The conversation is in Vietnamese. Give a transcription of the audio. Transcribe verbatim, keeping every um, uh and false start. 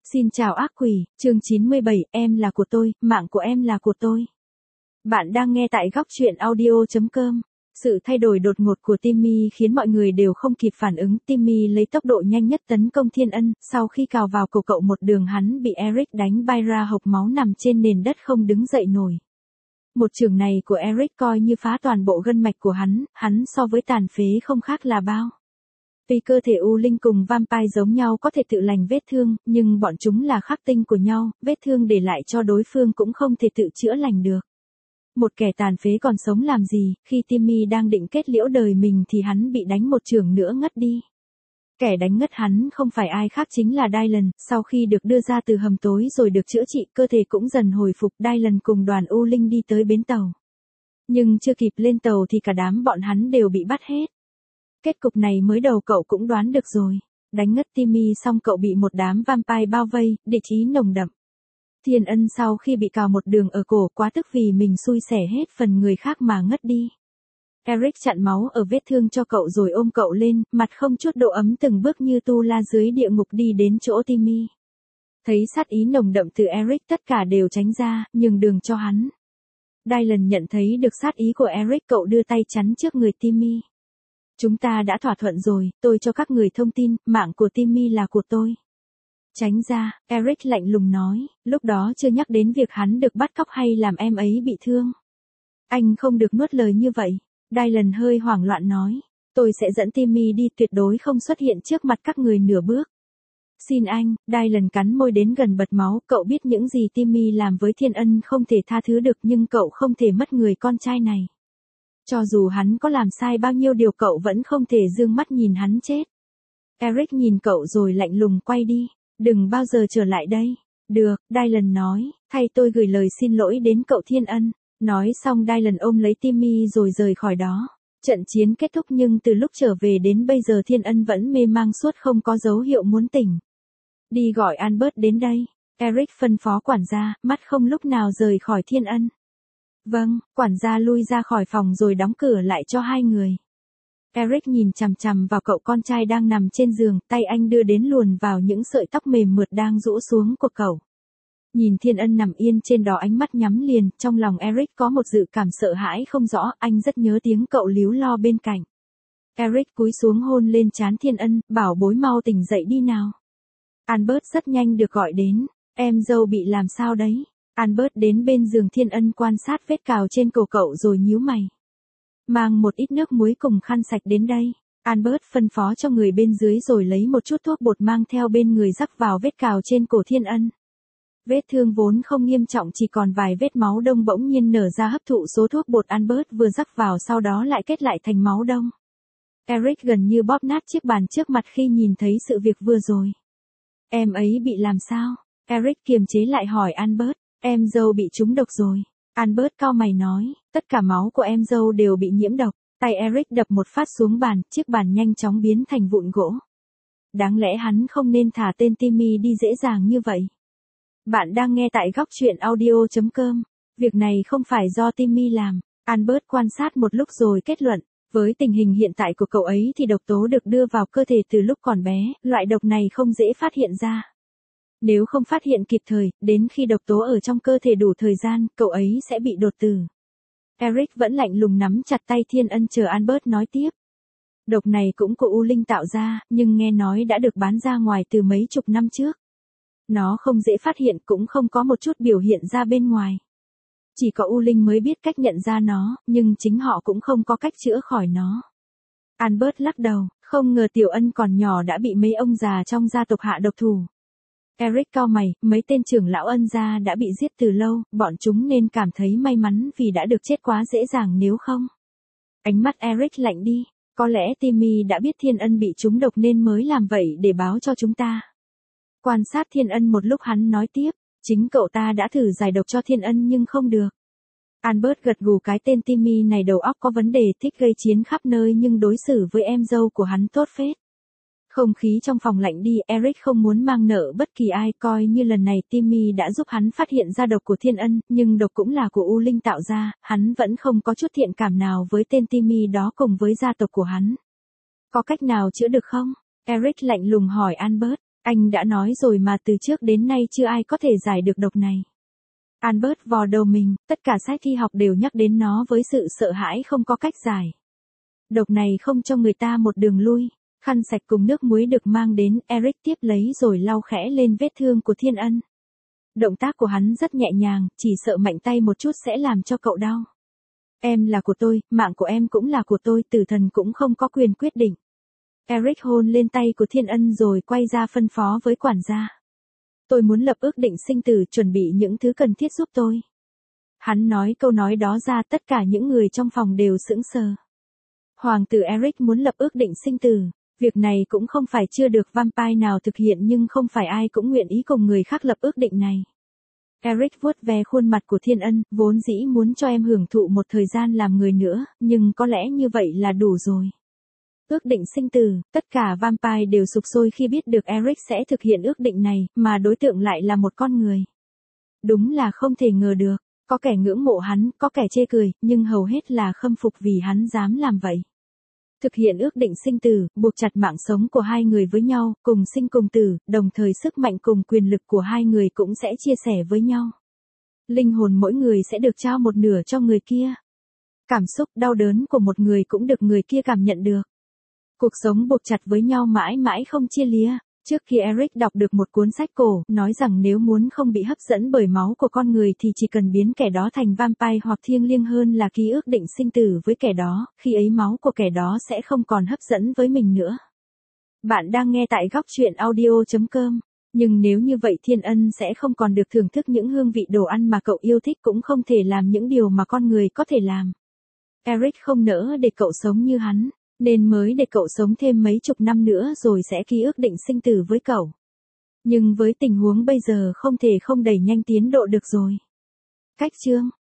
Xin chào ác quỷ, chương chín mươi bảy, em là của tôi, mạng của em là của tôi. Bạn đang nghe tại góc truyện audio chấm com. Sự thay đổi đột ngột của Timmy khiến mọi người đều không kịp phản ứng. Timmy lấy tốc độ nhanh nhất tấn công Thiên Ân, sau khi cào vào cổ cậu một đường hắn bị Eric đánh bay ra hộc máu nằm trên nền đất không đứng dậy nổi. Một chưởng này của Eric coi như phá toàn bộ gân mạch của hắn, hắn so với tàn phế không khác là bao. Tuy cơ thể U Linh cùng Vampire giống nhau có thể tự lành vết thương, nhưng bọn chúng là khắc tinh của nhau, vết thương để lại cho đối phương cũng không thể tự chữa lành được. Một kẻ tàn phế còn sống làm gì, khi Timmy đang định kết liễu đời mình thì hắn bị đánh một chưởng nữa ngất đi. Kẻ đánh ngất hắn không phải ai khác chính là Dylan, sau khi được đưa ra từ hầm tối rồi được chữa trị, cơ thể cũng dần hồi phục. Dylan cùng đoàn U Linh đi tới bến tàu. Nhưng chưa kịp lên tàu thì cả đám bọn hắn đều bị bắt hết. Kết cục này mới đầu cậu cũng đoán được rồi. Đánh ngất Timmy xong cậu bị một đám vampire bao vây, địch ý nồng đậm. Thiên Ân sau khi bị cào một đường ở cổ quá tức vì mình xui xẻ hết phần người khác mà ngất đi. Eric chặn máu ở vết thương cho cậu rồi ôm cậu lên, mặt không chút độ ấm từng bước như tu la dưới địa ngục đi đến chỗ Timmy. Thấy sát ý nồng đậm từ Eric tất cả đều tránh ra, nhường đường cho hắn. Dylan nhận thấy được sát ý của Eric, cậu đưa tay chắn trước người Timmy. Chúng ta đã thỏa thuận rồi, tôi cho các người thông tin, mạng của Timmy là của tôi. Tránh ra, Eric lạnh lùng nói, lúc đó chưa nhắc đến việc hắn được bắt cóc hay làm em ấy bị thương. Anh không được nuốt lời như vậy. Dylan hơi hoảng loạn nói, tôi sẽ dẫn Timmy đi, tuyệt đối không xuất hiện trước mặt các người nửa bước. Xin anh, Dylan cắn môi đến gần bật máu, cậu biết những gì Timmy làm với Thiên Ân không thể tha thứ được nhưng cậu không thể mất người con trai này. Cho dù hắn có làm sai bao nhiêu điều cậu vẫn không thể dương mắt nhìn hắn chết. Eric nhìn cậu rồi lạnh lùng quay đi. Đừng bao giờ trở lại đây. Được, Dylan nói, thay tôi gửi lời xin lỗi đến cậu Thiên Ân. Nói xong Dylan ôm lấy Timmy rồi rời khỏi đó. Trận chiến kết thúc nhưng từ lúc trở về đến bây giờ Thiên Ân vẫn mê mang suốt không có dấu hiệu muốn tỉnh. Đi gọi Albert đến đây. Eric phân phó quản gia, mắt không lúc nào rời khỏi Thiên Ân. Vâng, quản gia lui ra khỏi phòng rồi đóng cửa lại cho hai người. Eric nhìn chằm chằm vào cậu con trai đang nằm trên giường, tay anh đưa đến luồn vào những sợi tóc mềm mượt đang rũ xuống của cậu. Nhìn Thiên Ân nằm yên trên đó ánh mắt nhắm liền, trong lòng Eric có một dự cảm sợ hãi không rõ, anh rất nhớ tiếng cậu líu lo bên cạnh. Eric cúi xuống hôn lên trán Thiên Ân, bảo bối mau tỉnh dậy đi nào. Albert rất nhanh được gọi đến, em dâu bị làm sao đấy? Albert đến bên giường Thiên Ân quan sát vết cào trên cổ cậu rồi nhíu mày. Mang một ít nước muối cùng khăn sạch đến đây. Albert phân phó cho người bên dưới rồi lấy một chút thuốc bột mang theo bên người rắc vào vết cào trên cổ Thiên Ân. Vết thương vốn không nghiêm trọng chỉ còn vài vết máu đông bỗng nhiên nở ra hấp thụ số thuốc bột Albert vừa rắc vào sau đó lại kết lại thành máu đông. Eric gần như bóp nát chiếc bàn trước mặt khi nhìn thấy sự việc vừa rồi. Em ấy bị làm sao? Eric kiềm chế lại hỏi Albert. Em dâu bị trúng độc rồi. Albert cau mày nói, tất cả máu của em dâu đều bị nhiễm độc. Tay Eric đập một phát xuống bàn, chiếc bàn nhanh chóng biến thành vụn gỗ. Đáng lẽ hắn không nên thả tên Timmy đi dễ dàng như vậy. Bạn đang nghe tại góc truyện audio chấm com. Việc này không phải do Timmy làm. Albert quan sát một lúc rồi kết luận, với tình hình hiện tại của cậu ấy thì độc tố được đưa vào cơ thể từ lúc còn bé, loại độc này không dễ phát hiện ra. Nếu không phát hiện kịp thời, đến khi độc tố ở trong cơ thể đủ thời gian, cậu ấy sẽ bị đột tử. Eric vẫn lạnh lùng nắm chặt tay Thiên Ân chờ Albert nói tiếp. Độc này cũng của U Linh tạo ra, nhưng nghe nói đã được bán ra ngoài từ mấy chục năm trước. Nó không dễ phát hiện cũng không có một chút biểu hiện ra bên ngoài. Chỉ có U Linh mới biết cách nhận ra nó, nhưng chính họ cũng không có cách chữa khỏi nó. Albert lắc đầu, không ngờ Tiểu Ân còn nhỏ đã bị mấy ông già trong gia tộc hạ độc thủ. Eric cau mày, mấy tên trưởng lão Ân gia đã bị giết từ lâu, bọn chúng nên cảm thấy may mắn vì đã được chết quá dễ dàng nếu không. Ánh mắt Eric lạnh đi, có lẽ Timmy đã biết Thiên Ân bị trúng độc nên mới làm vậy để báo cho chúng ta. Quan sát Thiên Ân một lúc hắn nói tiếp, chính cậu ta đã thử giải độc cho Thiên Ân nhưng không được. Albert gật gù, cái tên Timmy này đầu óc có vấn đề, thích gây chiến khắp nơi nhưng đối xử với em dâu của hắn tốt phết. Không khí trong phòng lạnh đi, Eric không muốn mang nợ bất kỳ ai, coi như lần này Timmy đã giúp hắn phát hiện ra độc của Thiên Ân, nhưng độc cũng là của U Linh tạo ra, hắn vẫn không có chút thiện cảm nào với tên Timmy đó cùng với gia tộc của hắn. Có cách nào chữa được không? Eric lạnh lùng hỏi Albert. Anh đã nói rồi mà từ trước đến nay chưa ai có thể giải được độc này. Albert vò đầu mình, tất cả sách y học đều nhắc đến nó với sự sợ hãi không có cách giải. Độc này không cho người ta một đường lui. Khăn sạch cùng nước muối được mang đến, Eric tiếp lấy rồi lau khẽ lên vết thương của Thiên Ân. Động tác của hắn rất nhẹ nhàng, chỉ sợ mạnh tay một chút sẽ làm cho cậu đau. Em là của tôi, mạng của em cũng là của tôi, tử thần cũng không có quyền quyết định. Eric hôn lên tay của Thiên Ân rồi quay ra phân phó với quản gia. Tôi muốn lập ước định sinh tử, chuẩn bị những thứ cần thiết giúp tôi. Hắn nói câu nói đó ra, tất cả những người trong phòng đều sững sờ. Hoàng tử Eric muốn lập ước định sinh tử. Việc này cũng không phải chưa được vampire nào thực hiện, nhưng không phải ai cũng nguyện ý cùng người khác lập ước định này. Eric vuốt ve khuôn mặt của Thiên Ân, vốn dĩ muốn cho em hưởng thụ một thời gian làm người nữa, nhưng có lẽ như vậy là đủ rồi. Ước định sinh tử, tất cả vampire đều sục sôi khi biết được Eric sẽ thực hiện ước định này, mà đối tượng lại là một con người. Đúng là không thể ngờ được, có kẻ ngưỡng mộ hắn, có kẻ chê cười, nhưng hầu hết là khâm phục vì hắn dám làm vậy. Thực hiện ước định sinh tử, buộc chặt mạng sống của hai người với nhau, cùng sinh cùng tử, đồng thời sức mạnh cùng quyền lực của hai người cũng sẽ chia sẻ với nhau. Linh hồn mỗi người sẽ được trao một nửa cho người kia. Cảm xúc đau đớn của một người cũng được người kia cảm nhận được. Cuộc sống buộc chặt với nhau mãi mãi không chia lìa. Trước khi Eric đọc được một cuốn sách cổ, nói rằng nếu muốn không bị hấp dẫn bởi máu của con người thì chỉ cần biến kẻ đó thành vampire, hoặc thiêng liêng hơn là ký ước định sinh tử với kẻ đó, khi ấy máu của kẻ đó sẽ không còn hấp dẫn với mình nữa. Bạn đang nghe tại góc truyện audio chấm com. Nhưng nếu như vậy Thiên Ân sẽ không còn được thưởng thức những hương vị đồ ăn mà cậu yêu thích, cũng không thể làm những điều mà con người có thể làm. Eric không nỡ để cậu sống như hắn, nên mới để cậu sống thêm mấy chục năm nữa rồi sẽ ký ước định sinh tử với cậu. Nhưng với tình huống bây giờ không thể không đẩy nhanh tiến độ được rồi. Cách chương